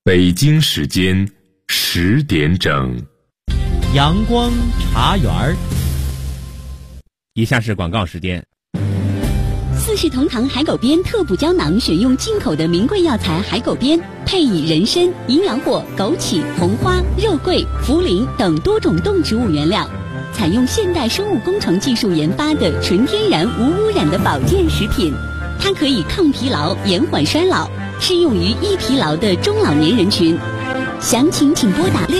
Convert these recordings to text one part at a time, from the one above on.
北京时间10点整， 阳光茶园儿。 以下是广告时间。 四世同堂海狗鞭特补胶囊选用进口的名贵药材海狗鞭，配以人参、营养果、枸杞、红花、肉桂、茯苓等多种动植物原料，采用现代生物工程技术研发的纯天然无污染的保健食品。它可以抗疲劳、延缓衰老，适用于易疲劳的中老年人群。详情请拨打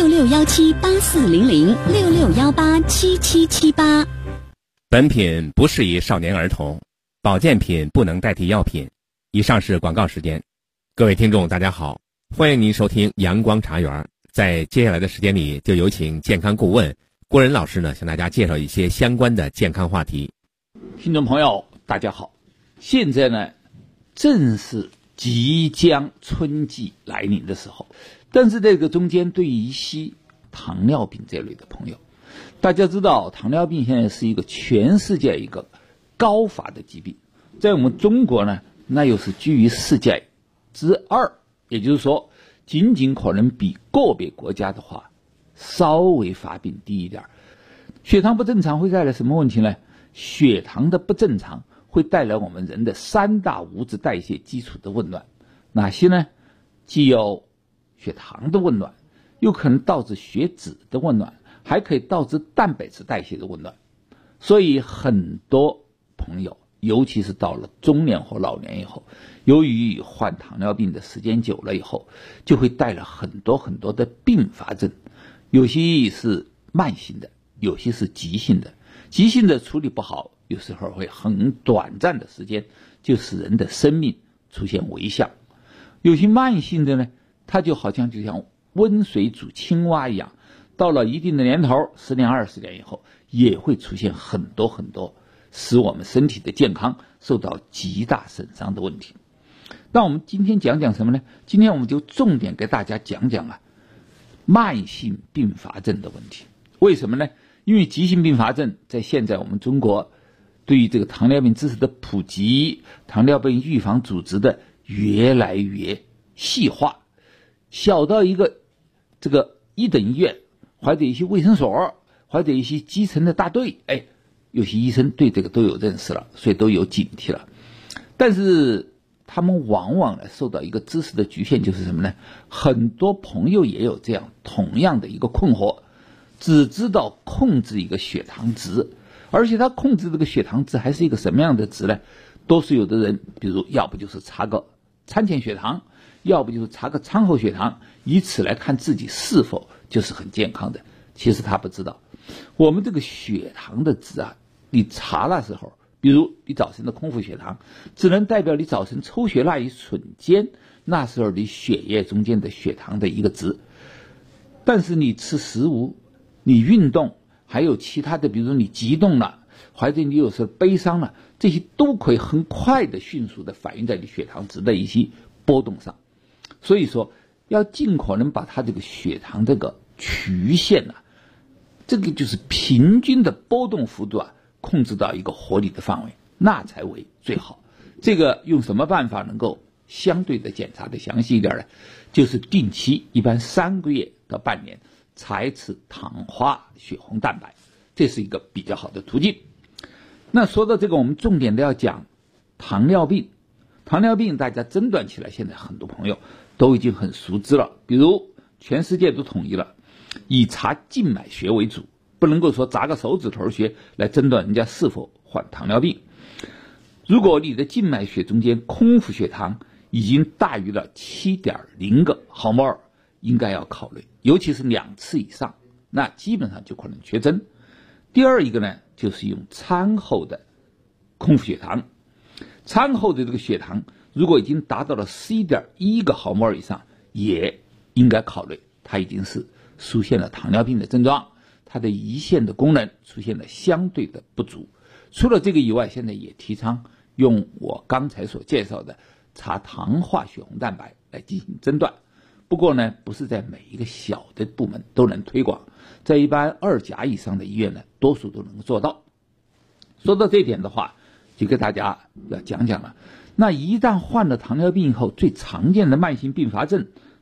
6617840066187778。 本品不适宜少年儿童，保健品不能代替药品。以上是广告时间。各位听众大家好，欢迎您收听阳光茶园。在接下来的时间里，就有请健康顾问郭仁老师呢，向大家介绍一些相关的健康话题。 听众朋友大家好，现在呢正是即将春季来临的时候，但是这个中间对于一些糖尿病这类的朋友，大家知道糖尿病现在是一个全世界一个高发的疾病，在我们中国呢，那又是居于世界之2，也就是说仅仅可能比个别国家的话稍微发病低一点。血糖不正常会带来什么问题呢？血糖的不正常会带来我们人的3大物质代谢基础的紊乱，哪些呢？既有血糖的紊乱，又可能导致血脂的紊乱，还可以导致蛋白质代谢的紊乱。所以很多朋友，尤其是到了中年或老年以后，由于患糖尿病的时间久了以后，就会带来很多的并发症，有些是慢性的，有些是急性的。急性的处理不好，有时候会很短暂的时间就使人的生命出现危象。有些慢性的呢，它就好像温水煮青蛙一样，到了一定的年头，10年20年以后，也会出现很多使我们身体的健康受到极大损伤的问题。那我们今天讲什么呢？今天我们就重点给大家讲慢性并发症的问题。为什么呢？因为急性并发症在现在我们中国对于这个糖尿病知识的普及，糖尿病预防组织的越来越细化，小到一个一等医院，或者一些卫生所，或者一些基层的大队，有些医生对这个都有认识了，所以都有警惕了。但是他们往往呢受到一个知识的局限，就是什么呢？很多朋友也有这样同样的一个困惑，只知道控制一个血糖值，而且他控制这个血糖值还是一个什么样的值呢？多数有的人比如要不就是查个餐前血糖，要不就是查个餐后血糖，以此来看自己是否就是很健康的。其实他不知道，我们这个血糖的值啊，你查的时候，比如你早晨的空腹血糖，只能代表你早晨抽血那一瞬间，那时候你血液中间的血糖的一个值。但是你吃食物，你运动，还有其他的，比如你激动了，或者你有时候悲伤了，这些都可以很快的迅速的反映在你血糖值的一些波动上。所以说要尽可能把它这个血糖这个曲线这个就是平均的波动幅度控制到一个合理的范围，那才为最好。这个用什么办法能够相对的检查的详细一点呢？就是定期，一般3个月到半年采一次糖化血红蛋白，这是一个比较好的途径。那说到这个，我们重点的要讲糖尿病。糖尿病大家诊断起来，现在很多朋友都已经很熟知了，比如全世界都统一了，以查静脉血为主，不能够说砸个手指头血来诊断人家是否患糖尿病。如果你的静脉血中间空腹血糖已经大于了 7.0 个毫摩尔，应该要考虑，尤其是2次以上，那基本上就可能缺针。第二一个呢，就是用餐后的空腹血糖。餐后的这个血糖如果已经达到了 11.1 个毫摩尔以上，也应该考虑它已经是出现了糖尿病的症状，它的胰腺的功能出现了相对的不足。除了这个以外，现在也提倡用我刚才所介绍的查糖化血红蛋白来进行诊断。不过呢，不是在每一个小的部门都能推广，在一般2甲以上的医院呢，多数都能够做到。说到这一点的话，就给大家要讲了。那一旦患了糖尿病以后，最常见的慢性并发症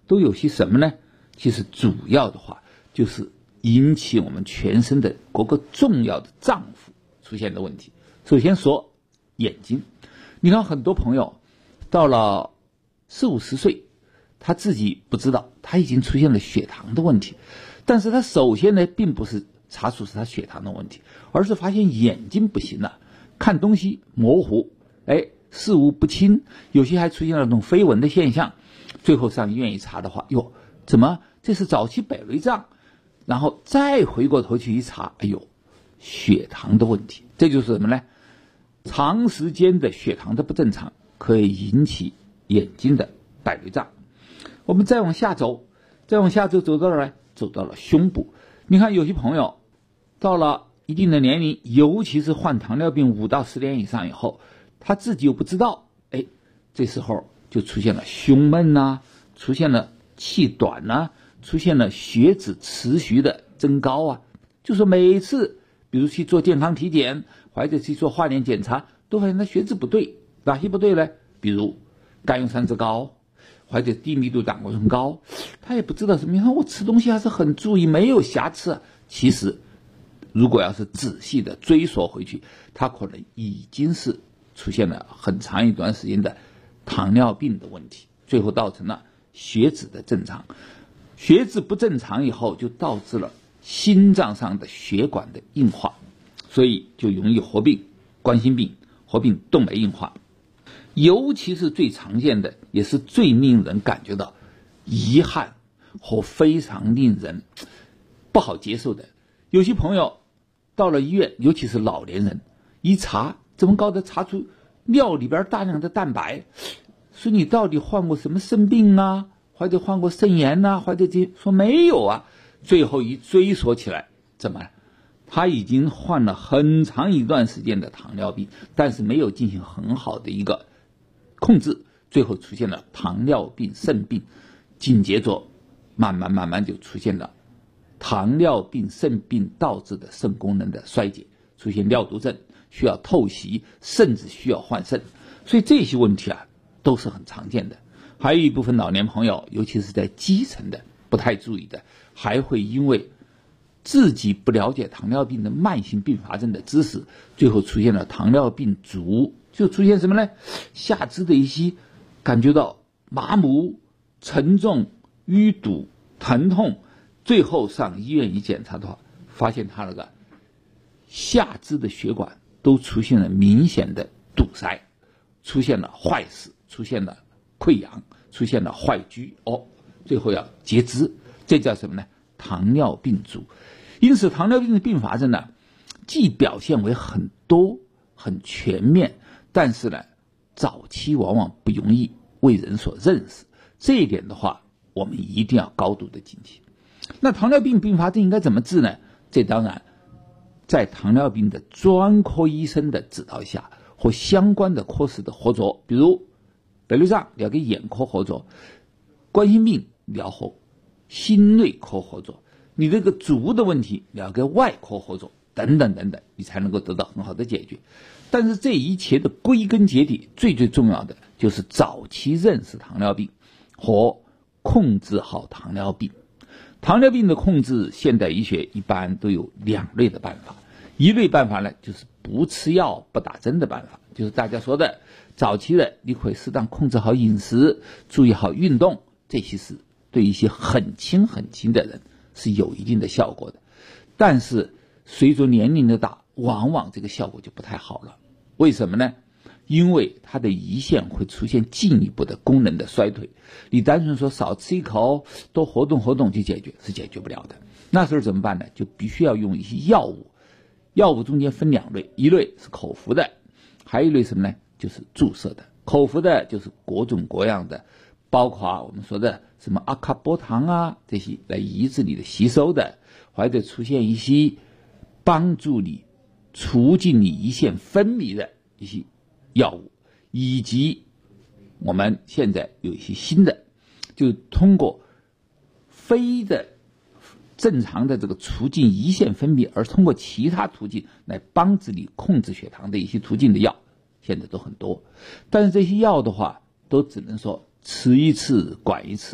都有些什么呢？其实主要的话就是引起我们全身的各个重要的脏腑出现的问题。首先说眼睛，你看很多朋友到了40、50岁，他自己不知道他已经出现了血糖的问题，但是他首先呢并不是查出是他血糖的问题，而是发现眼睛不行了，看东西模糊，视物不清，有些还出现了那种飞蚊的现象。最后上医院一查的话，哟，怎么这是早期百内障？然后再回过头去一查，血糖的问题。这就是什么呢？长时间的血糖的不正常可以引起眼睛的百内障。我们再往下走走到哪儿呢？走到了胸部。你看有些朋友到了一定的年龄，尤其是患糖尿病5到10年以上以后，他自己又不知道，这时候就出现了胸闷啊，出现了气短啊，出现了血脂持续的增高啊。就说每次比如去做健康体检或者去做化验检查，都发现他血脂不对。哪些不对呢？比如甘油三酯高或者低密度胆固醇高，他也不知道什么。你看我吃东西还是很注意，没有瑕疵。其实如果要是仔细的追溯回去，他可能已经是出现了很长一段时间的糖尿病的问题，最后造成了血脂的正常。血脂不正常以后，就导致了心脏上的血管的硬化，所以就容易合并冠心病，合并动脉硬化。尤其是最常见的，也是最令人感觉到遗憾和非常令人不好接受的，有些朋友到了医院，尤其是老年人，一查怎么搞的，查出尿里边大量的蛋白，说你到底患过什么肾病啊，或者患过肾炎啊，或者这说没有啊。最后一追索起来，怎么了？他已经患了很长一段时间的糖尿病，但是没有进行很好的一个控制，最后出现了糖尿病肾病，紧接着慢慢就出现了糖尿病肾病导致的肾功能的衰竭，出现尿毒症，需要透析，甚至需要换肾。所以这些问题都是很常见的。还有一部分老年朋友，尤其是在基层的不太注意的，还会因为自己不了解糖尿病的慢性并发症的知识，最后出现了糖尿病足，就出现什么呢？下肢的一些感觉到麻木、沉重、淤堵、疼痛，最后上医院一检查的话，发现他那个下肢的血管都出现了明显的堵塞，出现了坏死，出现了溃疡，出现了坏疽，最后要截肢。这叫什么呢？糖尿病足。因此糖尿病的并发症呢，既表现为很多很全面，但是呢早期往往不容易为人所认识。这一点的话，我们一定要高度的警惕。那糖尿病并发症应该怎么治呢？这当然在糖尿病的专科医生的指导下和相关的科室的合作，比如白内障要跟眼科合作，冠心病要和心内科合作，你这个足的问题要跟外科合作，等等等等，你才能够得到很好的解决。但是这一切的归根结底，最重要的就是早期认识糖尿病和控制好糖尿病。糖尿病的控制，现代医学一般都有2类的办法。一类办法呢，就是不吃药不打针的办法，就是大家说的早期的你可以适当控制好饮食，注意好运动，这些是对一些很轻的人是有一定的效果的。但是随着年龄的大，往往这个效果就不太好了。为什么呢？因为它的胰腺会出现进一步的功能的衰退，你单纯说少吃一口多活动去解决是解决不了的。那时候怎么办呢？就必须要用一些药物。药物中间分2类，一类是口服的，还有一类什么呢？就是注射的。口服的就是各种各样的，包括我们说的什么阿卡波糖啊，这些来抑制你的吸收的，或者出现一些帮助你促进你胰腺分泌的一些药物，以及我们现在有一些新的，就通过非的正常的这个促进胰腺分泌，而通过其他途径来帮助你控制血糖的一些途径的药，现在都很多。但是这些药的话，都只能说吃一次管一次，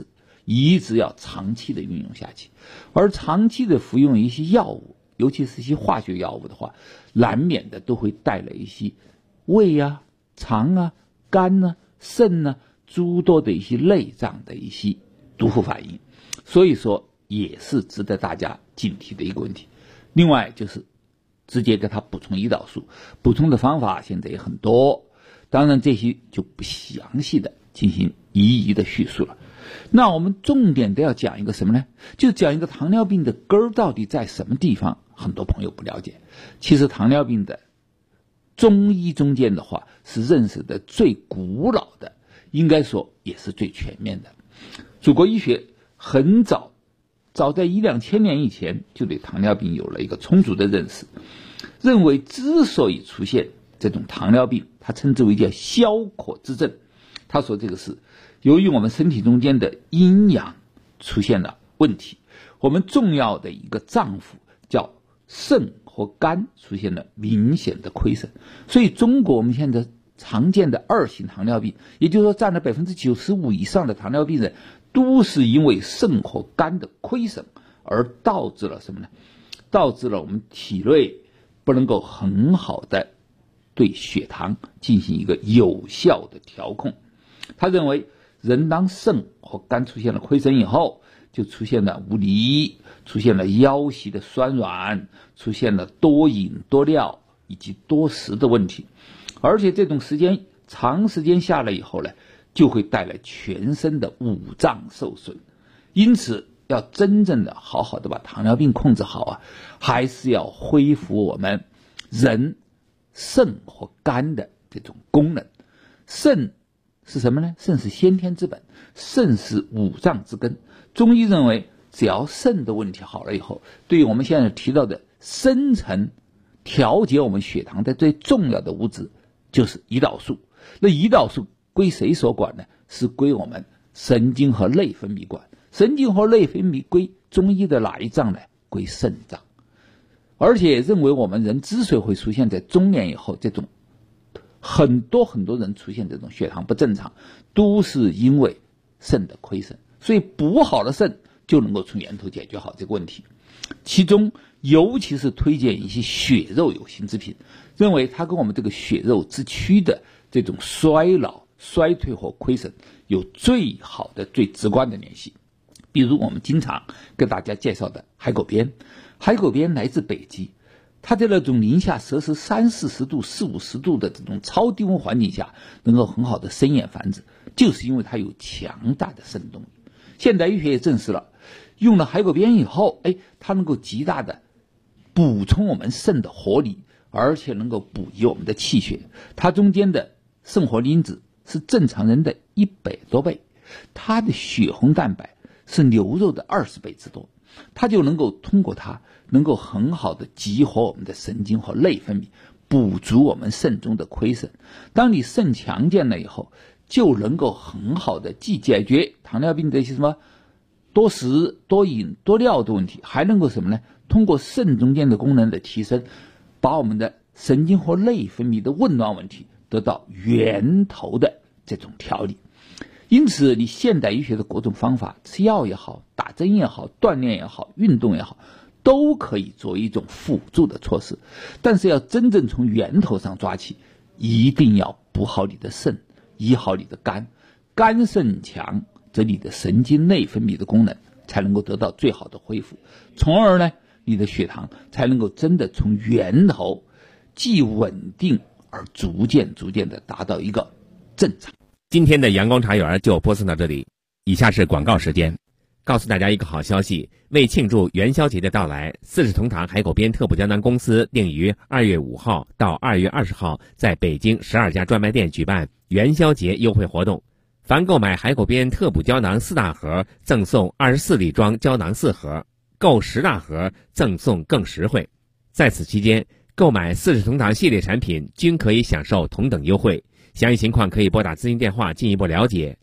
一直要长期的运用下去。而长期的服用一些药物，尤其是一些化学药物的话，难免的都会带来一些胃啊、肠啊、肝啊、肾啊诸多的一些内脏的一些毒副反应，所以说也是值得大家警惕的一个问题。另外就是直接给他补充胰岛素，补充的方法现在也很多，当然这些就不详细的进行一一的叙述了。那我们重点的要讲一个什么呢？就讲一个糖尿病的根儿到底在什么地方，很多朋友不了解。其实糖尿病的中医中间的话是认识的最古老的，应该说也是最全面的。祖国医学很早在1-2千年以前就对糖尿病有了一个充足的认识，认为之所以出现这种糖尿病，他称之为叫消渴之症。他说这个是由于我们身体中间的阴阳出现了问题，我们重要的一个脏腑叫肾和肝出现了明显的亏损，所以中国我们现在常见的2型糖尿病，也就是说占了95%以上的糖尿病人，都是因为肾和肝的亏损而导致了什么呢？导致了我们体内不能够很好的对血糖进行一个有效的调控。他认为人当肾和肝出现了亏损以后，就出现了无力，出现了腰膝的酸软，出现了多饮多尿以及多食的问题。而且这种长时间下来以后呢，就会带来全身的五脏受损。因此要真正的好好的把糖尿病控制好啊，还是要恢复我们人肾和肝的这种功能。肾是什么呢？肾是先天之本，肾是五脏之根。中医认为只要肾的问题好了以后，对于我们现在提到的深层调节我们血糖的最重要的物质就是胰岛素。那胰岛素归谁所管呢？是归我们神经和内分泌管。神经和内分泌归中医的哪一脏呢？归肾脏。而且认为我们人之所以会出现在中年以后这种很多人出现这种血糖不正常，都是因为肾的亏损。所以补好了肾就能够从源头解决好这个问题。其中尤其是推荐一些血肉有形之品，认为它跟我们这个血肉之躯的这种衰老、衰退或亏损有最好的最直观的联系。比如我们经常给大家介绍的海狗鞭，海狗鞭来自北极，它在那种零下摄氏30-40度、40-50度的这种超低温环境下能够很好的生衍繁殖，就是因为它有强大的肾动力。现代医学也证实了，用了海狗鞭以后，它能够极大的补充我们肾的活力，而且能够补益我们的气血。它中间的肾活因子是正常人的100多倍，它的血红蛋白是牛肉的20倍之多，它就能够通过它能够很好的激活我们的神经和内分泌，补足我们肾中的亏损。当你肾强健了以后，就能够很好的既解决糖尿病的一些什么多食多饮多尿的问题，还能够什么呢？通过肾中间的功能的提升，把我们的神经和内分泌的紊乱问题得到源头的这种调理。因此你现代医学的各种方法，吃药也好，打针也好，锻炼也好，运动也好，都可以作为一种辅助的措施。但是要真正从源头上抓起，一定要补好你的肾，医好你的肝。肝肾强，则你的神经内分泌的功能才能够得到最好的恢复，从而呢，你的血糖才能够真的从源头既稳定而逐渐的达到一个正常。 今天的阳光茶园就播送到这里，以下是广告时间。告诉大家一个好消息，为庆祝元宵节的到来，四世同堂海狗鞭特补胶囊公司定于2月5号到2月20号在北京12家专卖店举办元宵节优惠活动。凡购买海狗鞭特补胶囊4大盒，赠送24粒装胶囊4盒，购10大盒赠送更实惠。在此期间，购买四世同堂系列产品均可以享受同等优惠。详细情况可以拨打咨询电话进一步了解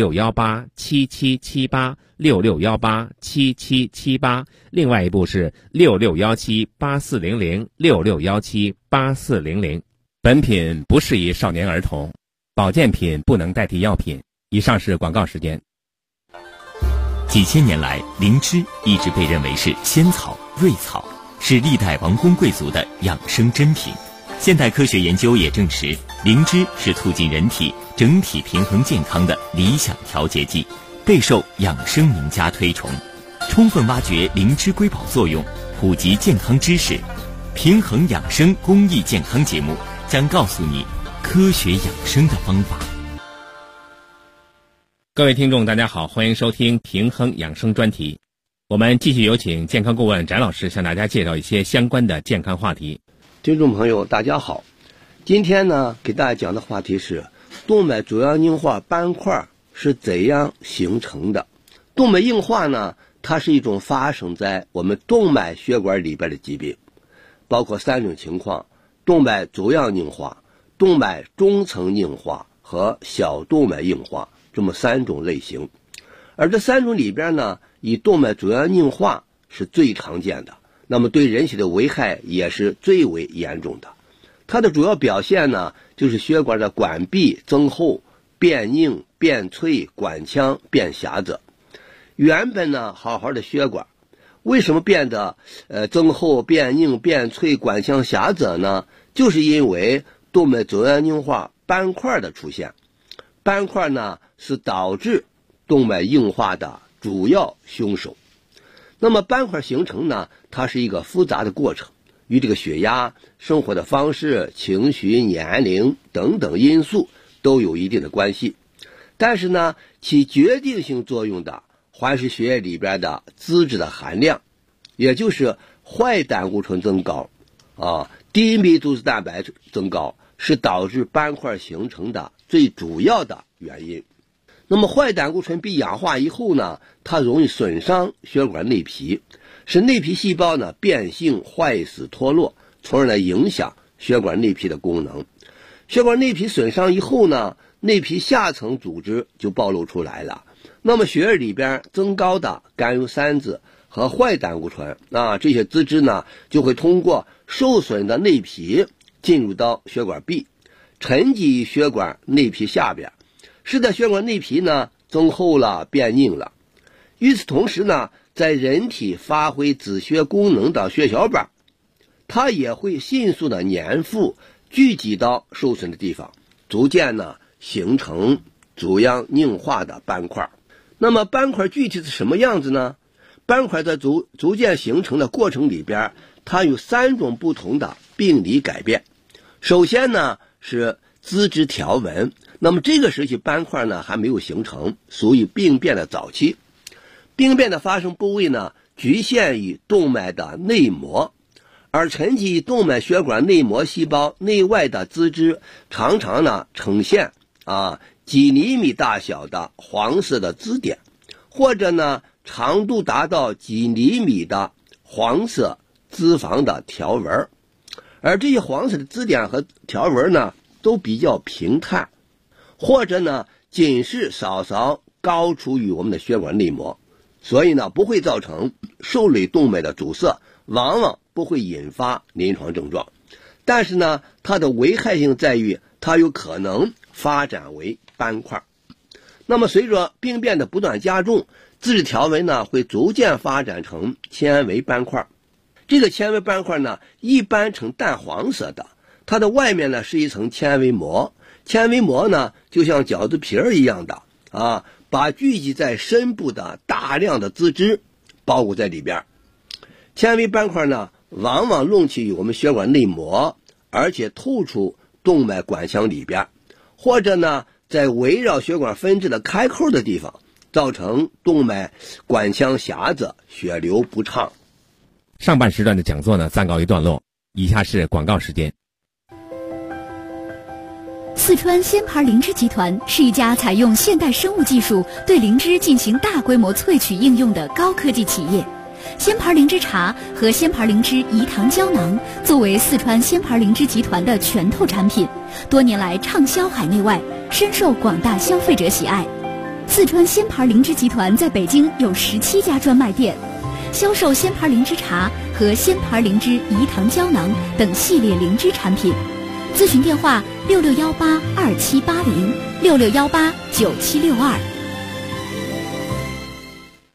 ，66187778 66187778，另外一部是66178400 66178400。本品不适宜少年儿童，保健品不能代替药品。以上是广告时间。 几千年来，灵芝一直被认为是仙草、瑞草，是历代王公贵族的养生珍品。现代科学研究也证实，灵芝是促进人体整体平衡健康的理想调节剂，备受养生名家推崇。充分挖掘灵芝瑰宝作用，普及健康知识，平衡养生公益健康节目将告诉你科学养生的方法。 各位听众大家好，欢迎收听平衡养生专题。我们继续有请健康顾问翟老师向大家介绍一些相关的健康话题。 听众朋友大家好，今天呢给大家讲的话题是动脉粥样硬化斑块是怎样形成的。动脉硬化呢，它是一种发生在我们动脉血管里边的疾病，包括3种情况：动脉粥样硬化、动脉中层硬化和小动脉硬化，这么3种类型。而这3种里边呢，以动脉粥样硬化是最常见的，那么对人体的危害也是最为严重的。它的主要表现呢，就是血管的管壁增厚、变硬、变脆，管腔变狭窄。原本呢好好的血管，为什么变得增厚、变硬、变脆、管腔狭窄呢？就是因为动脉粥样硬化斑块的出现。斑块呢是导致动脉硬化的主要凶手。那么斑块形成呢，它是一个复杂的过程，与这个血压、生活的方式、情绪、年龄等等因素都有一定的关系。但是呢，起决定性作用的还是血液里边的脂质的含量，也就是坏胆固醇增高低密度脂蛋白增高，是导致斑块形成的最主要的原因。那么坏胆固醇被氧化以后呢，它容易损伤血管内皮，使内皮细胞呢变性、坏死、脱落，从而呢影响血管内皮的功能。血管内皮损伤以后呢，内皮下层组织就暴露出来了。那么血液里边增高的甘油三酯和坏胆固醇这些脂质呢，就会通过受损的内皮进入到血管壁，沉积于血管内皮下边，使得血管内皮呢增厚了、变硬了。与此同时呢，在人体发挥止血功能的血小板，它也会迅速的粘附聚集到受损的地方，逐渐呢形成粥样硬化的斑块。那么斑块具体是什么样子呢？斑块在逐渐形成的过程里边，它有3种不同的病理改变。首先呢是脂质条纹，那么这个时期斑块呢还没有形成，属于病变的早期。病变的发生部位呢局限于动脉的内膜，而沉积于动脉血管内膜细胞内外的脂质常常呢呈现几厘米大小的黄色的支点，或者呢长度达到几厘米的黄色脂肪的条纹。而这些黄色的支点和条纹呢都比较平坦，或者呢仅是稍稍高出于我们的血管内膜，所以呢不会造成受累动脉的阻塞，往往不会引发临床症状。但是呢它的危害性在于它有可能发展为斑块。那么随着病变的不断加重，脂质条纹呢会逐渐发展成纤维斑块。这个纤维斑块呢一般呈淡黄色的，它的外面呢是一层纤维膜，纤维膜呢就像饺子皮儿一样的把聚集在深部的大量的脂质包裹在里边。纤维斑块呢往往隆起于我们血管内膜，而且透出动脉管腔里边，或者呢在围绕血管分支的开口的地方，造成动脉管腔狭窄，血流不畅。 上半时段的讲座呢暂告一段落，以下是广告时间。 四川仙牌灵芝集团是一家采用现代生物技术对灵芝进行大规模萃取应用的高科技企业。仙牌灵芝茶和仙牌灵芝饴糖胶囊作为四川仙牌灵芝集团的拳头产品，多年来畅销海内外，深受广大消费者喜爱。四川仙牌灵芝集团在北京有17家专卖店，销售仙牌灵芝茶和仙牌灵芝饴糖胶囊等系列灵芝产品。咨询电话66182780，66189762。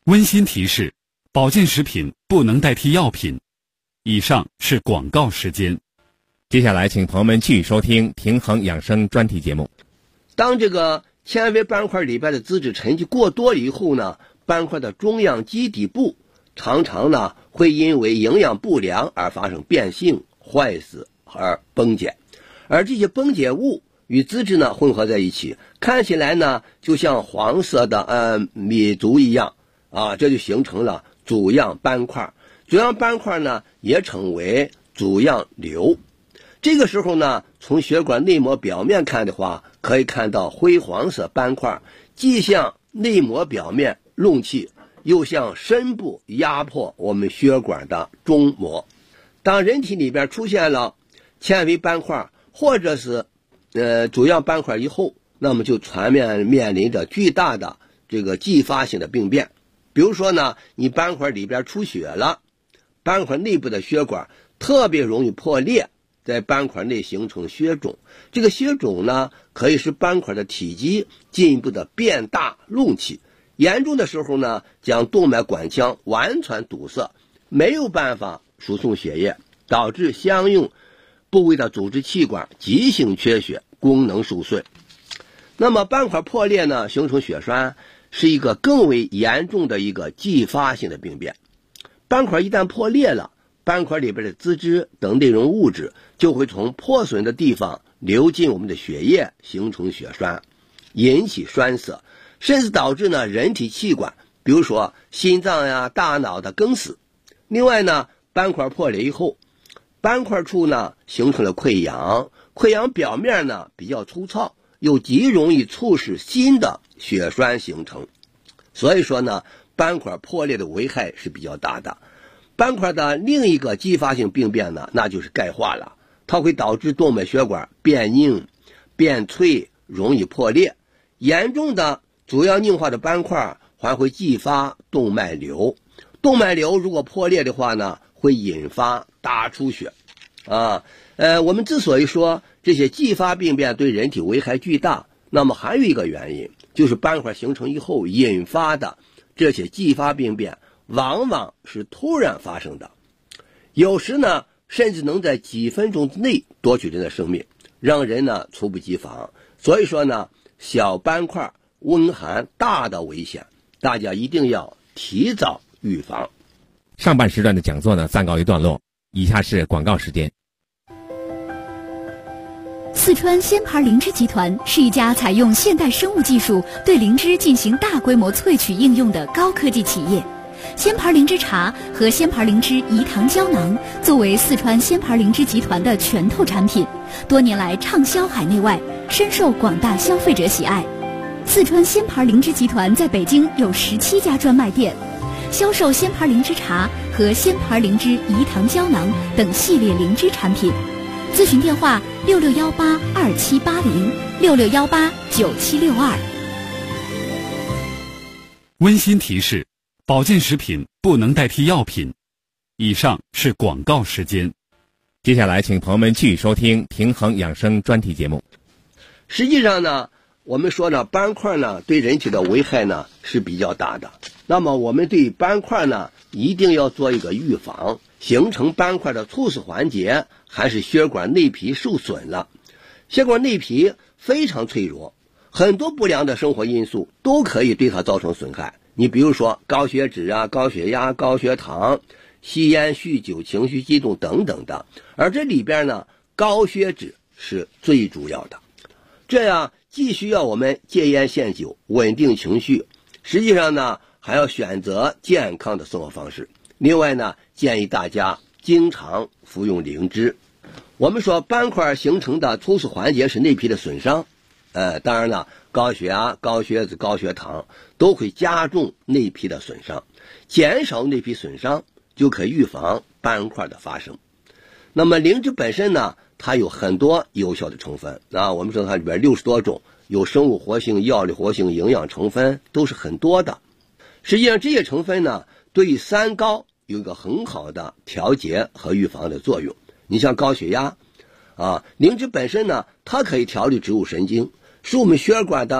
温馨提示：保健食品不能代替药品。以上是广告时间。 接下来请朋友们继续收听平衡养生专题节目。 当这个纤维斑块里边的脂质沉积过多以后呢，斑块的中央基底部常常呢会因为营养不良而发生变性、坏死而崩解，而这些崩解物与脂质呢混合在一起，看起来呢就像黄色的米足一样啊，这就形成了主样斑块。主样斑块呢也称为主样瘤。这个时候呢，从血管内膜表面看的话，可以看到灰黄色斑块，既向内膜表面隆起，又向深部压迫我们血管的中膜。当人体里边出现了纤维斑块或者是主样斑块以后，那么就全面临着巨大的这个继发性的病变。比如说呢，你斑块里边出血了，斑块内部的血管特别容易破裂，在斑块内形成血肿。这个血肿呢，可以使斑块的体积进一步的变大隆起，严重的时候呢，将动脉管腔完全堵塞，没有办法输送血液，导致相应部位的组织器官急性缺血，功能受损。那么斑块破裂呢，形成血栓，是一个更为严重的一个继发性的病变。斑块一旦破裂了，斑块里边的脂质等内容物质就会从破损的地方流进我们的血液，形成血栓，引起栓塞，甚至导致呢人体器官，比如说心脏呀、大脑的梗死。另外呢，斑块破裂以后，斑块处呢形成了溃疡，溃疡表面呢比较粗糙，又极容易促使新的血栓形成。所以说呢，斑块破裂的危害是比较大的。斑块的另一个继发性病变呢，那就是钙化了，它会导致动脉血管变硬、变脆，容易破裂。严重的主要硬化的斑块还会继发动脉瘤，动脉瘤如果破裂的话呢，会引发大出血我们之所以说这些继发病变对人体危害巨大，那么还有一个原因，就是斑块形成以后引发的这些继发病变往往是突然发生的，有时呢甚至能在几分钟之内夺取人的生命，让人呢猝不及防。所以说呢，小斑块温寒大的危险，大家一定要提早预防。 上半时段的讲座呢暂告一段落，以下是广告时间。 四川鲜牌灵芝集团是一家采用现代生物技术对灵芝进行大规模萃取应用的高科技企业。鲜牌灵芝茶和鲜牌灵芝饴糖胶囊作为四川鲜牌灵芝集团的拳头产品，多年来畅销海内外，深受广大消费者喜爱。四川鲜牌灵芝集团在北京有17家专卖店，销售鲜牌灵芝茶和鲜牌灵芝饴糖胶囊等系列灵芝产品。咨询电话66182780，66189762。 温馨提示：保健食品不能代替药品。以上是广告时间。 接下来请朋友们继续收听平衡养生专题节目。 实际上呢，我们说呢，斑块呢对人体的危害呢是比较大的。那么我们对斑块呢一定要做一个预防。形成斑块的猝死环节还是血管内皮受损了。血管内皮非常脆弱，很多不良的生活因素都可以对它造成损害。你比如说高血脂啊、高血压、高血糖、吸烟、酗酒、情绪激动等等的。而这里边呢，高血脂是最主要的。这样既需要我们戒烟限酒，稳定情绪，实际上呢还要选择健康的生活方式。另外呢，建议大家经常服用灵芝。我们说斑块形成的猝死环节是内皮的损伤，当然了，高血压、高血脂、高血糖都会加重内皮的损伤，减少内皮损伤就可以预防斑块的发生。那么灵芝本身呢，它有很多有效的成分我们说它里边60多种，有生物活性、药理活性、营养成分都是很多的。实际上这些成分呢，对于三高有一个很好的调节和预防的作用。你像高血压灵芝本身呢，它可以调理植物神经，使我们血管的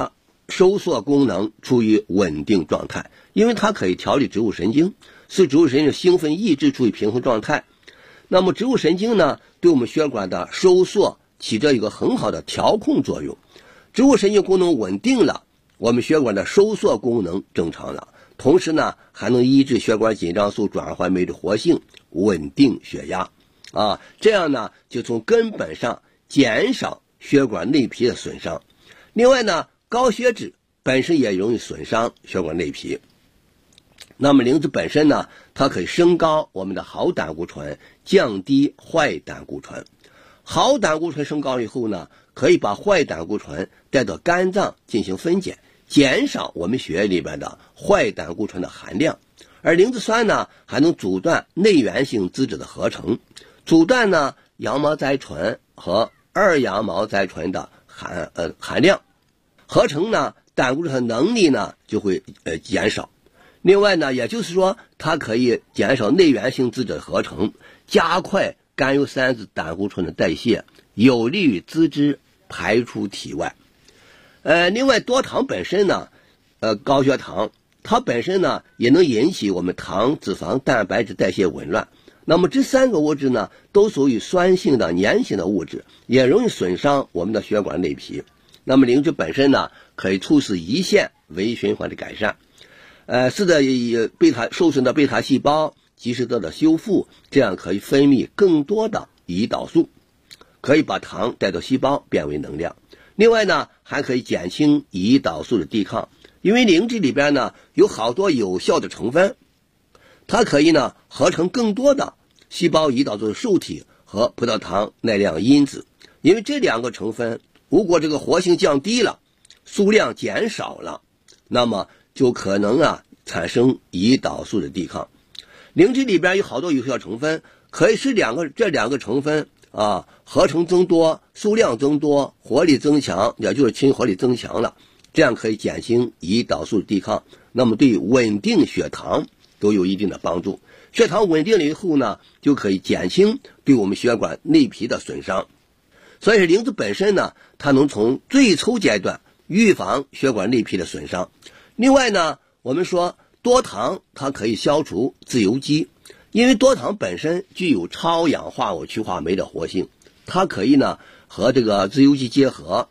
收缩功能处于稳定状态，因为它可以调理植物神经，使植物神经兴奋抑制处于平衡状态。那么植物神经呢，对我们血管的收缩起着一个很好的调控作用。植物神经功能稳定了，我们血管的收缩功能正常了，同时呢还能抑制血管紧张素转换酶的活性，稳定血压这样呢就从根本上减少血管内皮的损伤。另外呢，高血脂本身也容易损伤血管内皮。那么灵芝本身呢，它可以升高我们的好胆固醇，降低坏胆固醇。好胆固醇升高以后呢，可以把坏胆固醇带到肝脏进行分解，减少我们血液里边的坏胆固醇的含量。而灵芝酸呢，还能阻断内源性脂质的合成，阻断呢羊毛甾醇和二羊毛甾醇的含量，合成呢胆固醇的能力呢就会减少。另外呢，也就是说它可以减少内源性脂质的合成，加快甘油三酯胆固醇的代谢，有利于脂质排出体外。另外多糖本身呢，高血糖它本身呢也能引起我们糖、脂肪、蛋白质代谢紊乱。那么这三个物质呢都属于酸性的粘性的物质，也容易损伤我们的血管内皮。那么灵芝本身呢可以促使胰腺微循环的改善，使得受损的贝塔细胞及时得到修复，这样可以分泌更多的胰岛素，可以把糖带到细胞变为能量。另外呢还可以减轻胰岛素的抵抗，因为灵芝里边呢有好多有效的成分，它可以呢合成更多的细胞胰岛素受体和葡萄糖耐量因子。因为这两个成分如果这个活性降低了，数量减少了，那么就可能产生胰岛素的抵抗。灵芝里边有好多有效成分，可以使这两个成分合成增多，数量增多，活力增强，也就是亲活力增强了，这样可以减轻胰岛素的抵抗，那么对稳定血糖都有一定的帮助。血糖稳定了以后呢，就可以减轻对我们血管内皮的损伤。所以灵芝本身呢，它能从最初阶段预防血管内皮的损伤。另外呢，我们说多糖它可以消除自由基，因为多糖本身具有超氧化物去化酶的活性，它可以呢和这个自由基结合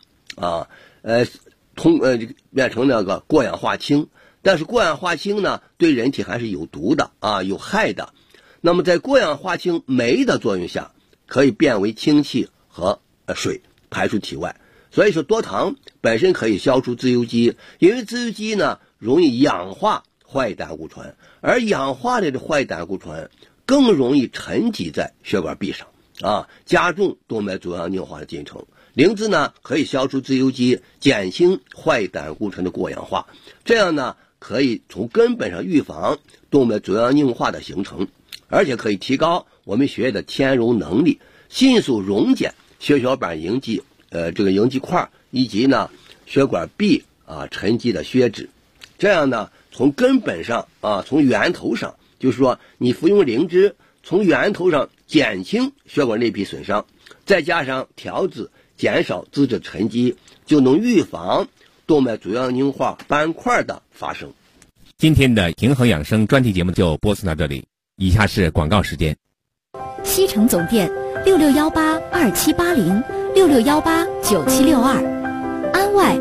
变成那个过氧化氢。但是过氧化氢呢对人体还是有毒的有害的。那么在过氧化氢酶的作用下，可以变为氢气和水排出体外。所以说多糖本身可以消除自由基，因为自由基呢容易氧化坏胆固醇，而氧化的坏胆固醇更容易沉积在血管壁上加重动脉粥样硬化的进程。灵芝呢可以消除自由基，减轻坏胆固醇的过氧化，这样呢可以从根本上预防动脉粥样硬化的形成，而且可以提高我们血液的牵溶能力，迅速溶解血小板凝集凝集块以及呢血管壁沉积的血脂。这样呢从根本上从源头上，就是说你服用灵芝从源头上减轻血管内皮损伤，再加上调脂减少脂质沉积，就能预防动脉粥样硬化斑块的发生。 今天的平衡养生专题节目就播送到这里，以下是广告时间。 西城总店66182780，66189762，安外